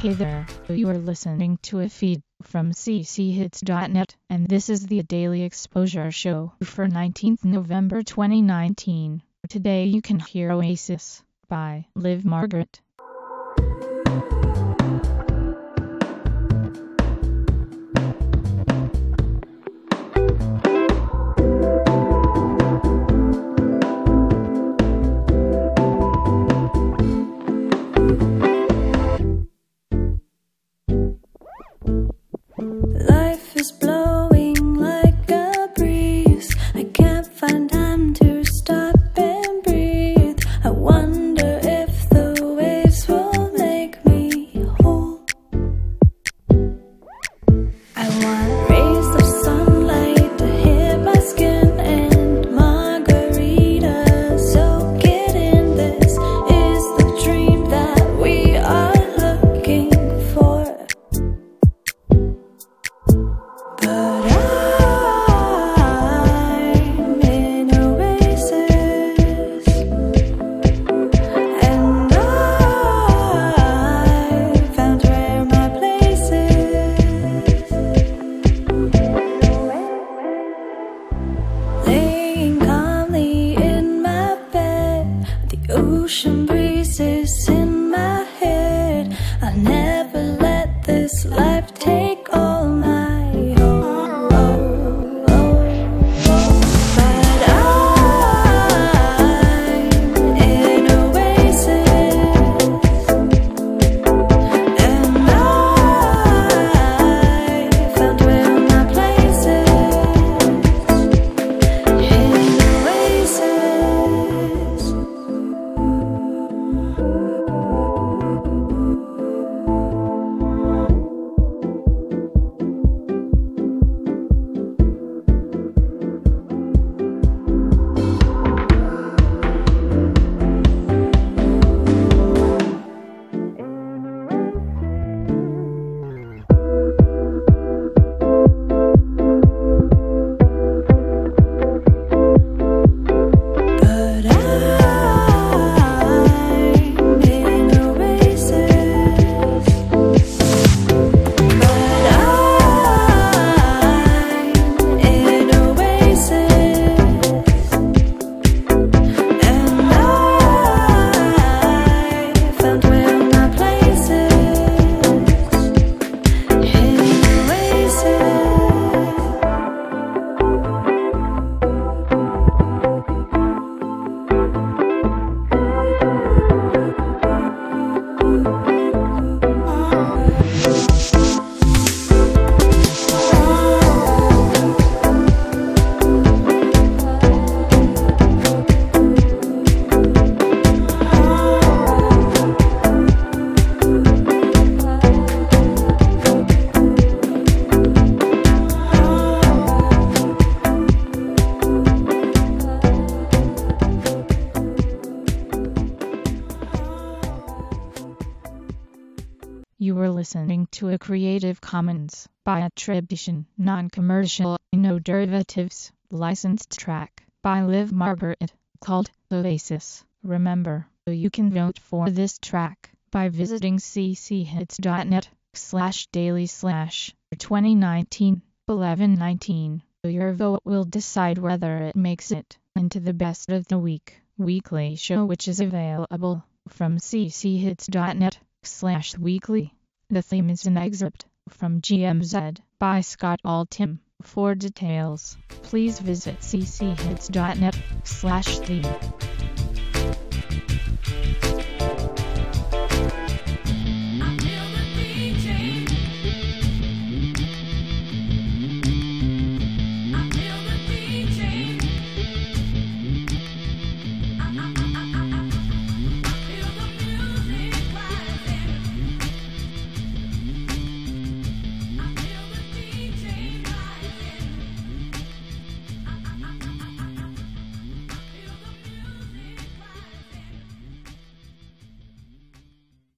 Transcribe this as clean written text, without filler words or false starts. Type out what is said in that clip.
Hey there, you are listening to a feed from cchits.net, and this is the Daily Exposure Show for 19th November 2019. Today you can hear Oasis by Liv Margaret. Life is blowing like a breeze. I can't find time to stop and breathe. I wonder if the waves will make me whole. I want rays of sunlight to hit my skin and margaritas. Soak it in. This is the dream that we are looking for. But I'm in Oasis, and I found where my place is. Laying calmly in my bed, the ocean breezes in my head. I'll never let this life take all my You were listening to a Creative Commons by attribution, non-commercial, no derivatives, licensed track by Liv Margaret, called Oasis. Remember, you can vote for this track by visiting cchits.net/daily/2019-1119. Your vote will decide whether it makes it into the Best of the Week weekly show, which is available from cchits.net/weekly. The theme is an excerpt from GMZ by Scott Altham. For details, please visit cchits.net/theme.